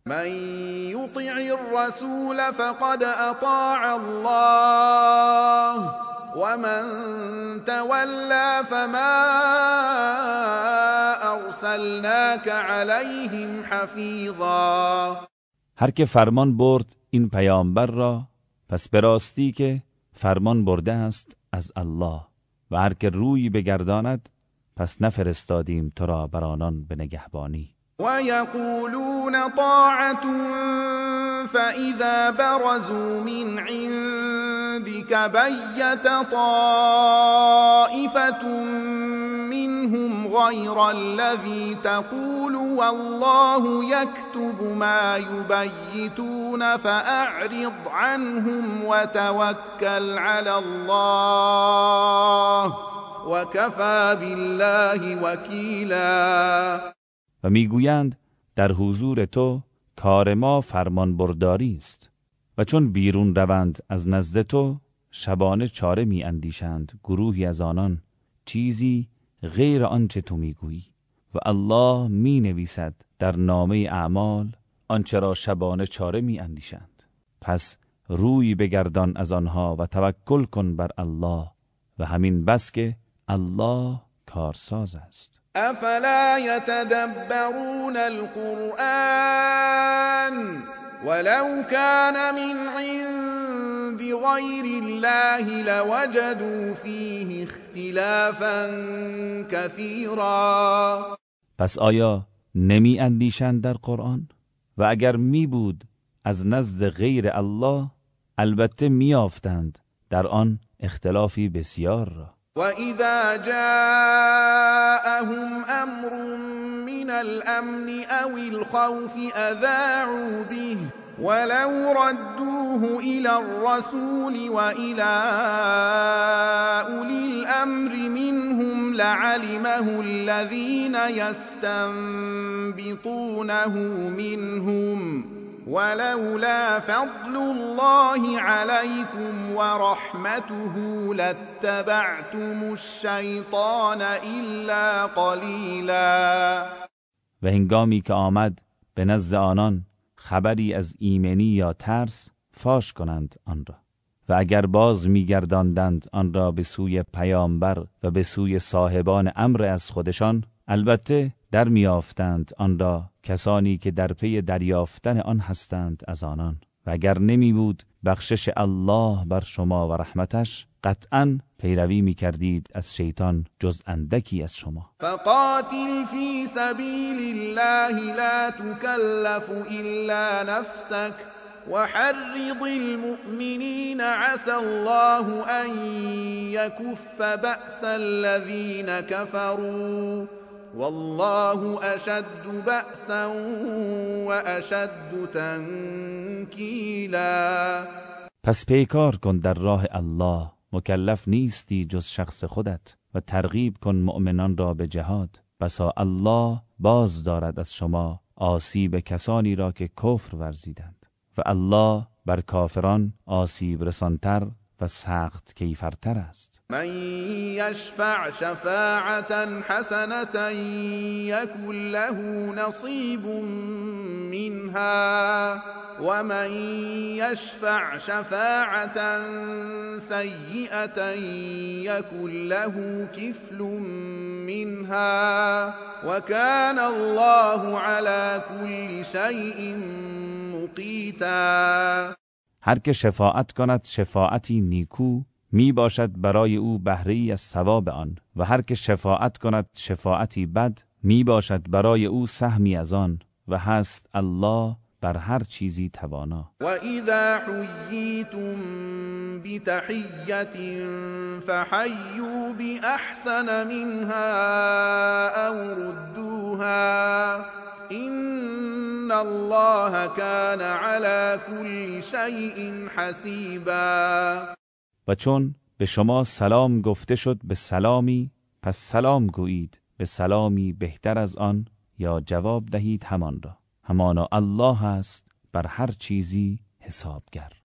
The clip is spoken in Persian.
من يطع الرسول فقد اطاع الله ومن تولى فما ارسلناك عليهم حفیظا. هر که فرمان برد این پیامبر را، پس به راستی که فرمان برده است از الله، و هر که روی بگرداند پس نفرستادیم تو را بر آنان به نگهبانی. ويقولون طاعة فإذا برزوا من عندك بيت طائفة منهم غير الذي تقول والله يكتب ما يبيتون فأعرض عنهم وتوكل على الله وكفى بالله وكیلا. و میگویند در حضور تو کار ما فرمان برداری است، و چون بیرون روند از نزد تو شبانه چاره می اندیشند گروهی از آنان چیزی غیر آنچه تو میگویی، و الله می نویسد در نامه اعمال آنچه را شبانه چاره می اندیشند. پس روی بگردان از آنها و توکل کن بر الله، و همین بس که الله کارساز است. افلا يتدبرون القرآن ولو كان من عند غير الله لوجدوا فيه اختلافا كثيرا. پس آیا نمی اندیشند در قرآن؟ و اگر می بود از نزد غیر الله، البته می آفتند در آن اختلافی بسیار را. وَإِذَا جَاءَهُمْ أَمْرٌ مِّنَ الْأَمْنِ أَوِ الْخَوْفِ أَذَاعُوا بِهِ وَلَوْ رَدُّوهُ إِلَى الرَّسُولِ وَإِلَى أُولِي الْأَمْرِ مِنْهُمْ لَعَلِمَهُ الَّذِينَ يَسْتَنبِطُونَهُ مِنْهُمْ ولولا فضل الله عليكم ورحمته لاتبعتم الشیطان الا قلیلا. و هنگامی که آمد به نزد آنان خبری از ایمنی یا ترس، فاش کنند آن را، و اگر باز میگرداندند آن را به سوی پیامبر و به سوی صاحبان امر از خودشان، البته در میافتند آن را کسانی که در پی دریافتن آن هستند از آنان. و اگر نمی بود بخشش الله بر شما و رحمتش، قطعاً پیروی می کردید از شیطان جز اندکی از شما. فقاتل فی سبیل الله لا تکلف الا نفسك وحرض المؤمنین عسى الله ان يكف بأس الذين كفروا والله اشد بأسا واشد تنکیلا. پس پیکار کن در راه الله، مکلف نیستی جز شخص خودت، و ترغیب کن مؤمنان را به جهاد. بسا الله باز دارد از شما آسیب کسانی را که کفر ورزیدند، و الله بر کافران آسیب رسانتر و سخت کیفرتر است. من یشفع شفاعة حسنة یکن له نصیب منها ومن یشفع شفاعة سیئة یکن له کفل منها وکان الله على كل شیء مقیتا. هر که شفاعت کند شفاعتی نیکو، می باشد برای او بهره‌ای از ثواب آن، و هر که شفاعت کند شفاعتی بد، می باشد برای او سهمی از آن، و هست الله بر هر چیزی توانا. و اذا حییتم بتحیة فحیوا باحسن منها او ردوها ان الله كان على كل شيء حسیبا. و چون به شما سلام گفته شد به سلامی، پس سلام گویید به سلامی بهتر از آن، یا جواب دهید همان را. همانا الله است بر هر چیزی حسابگر.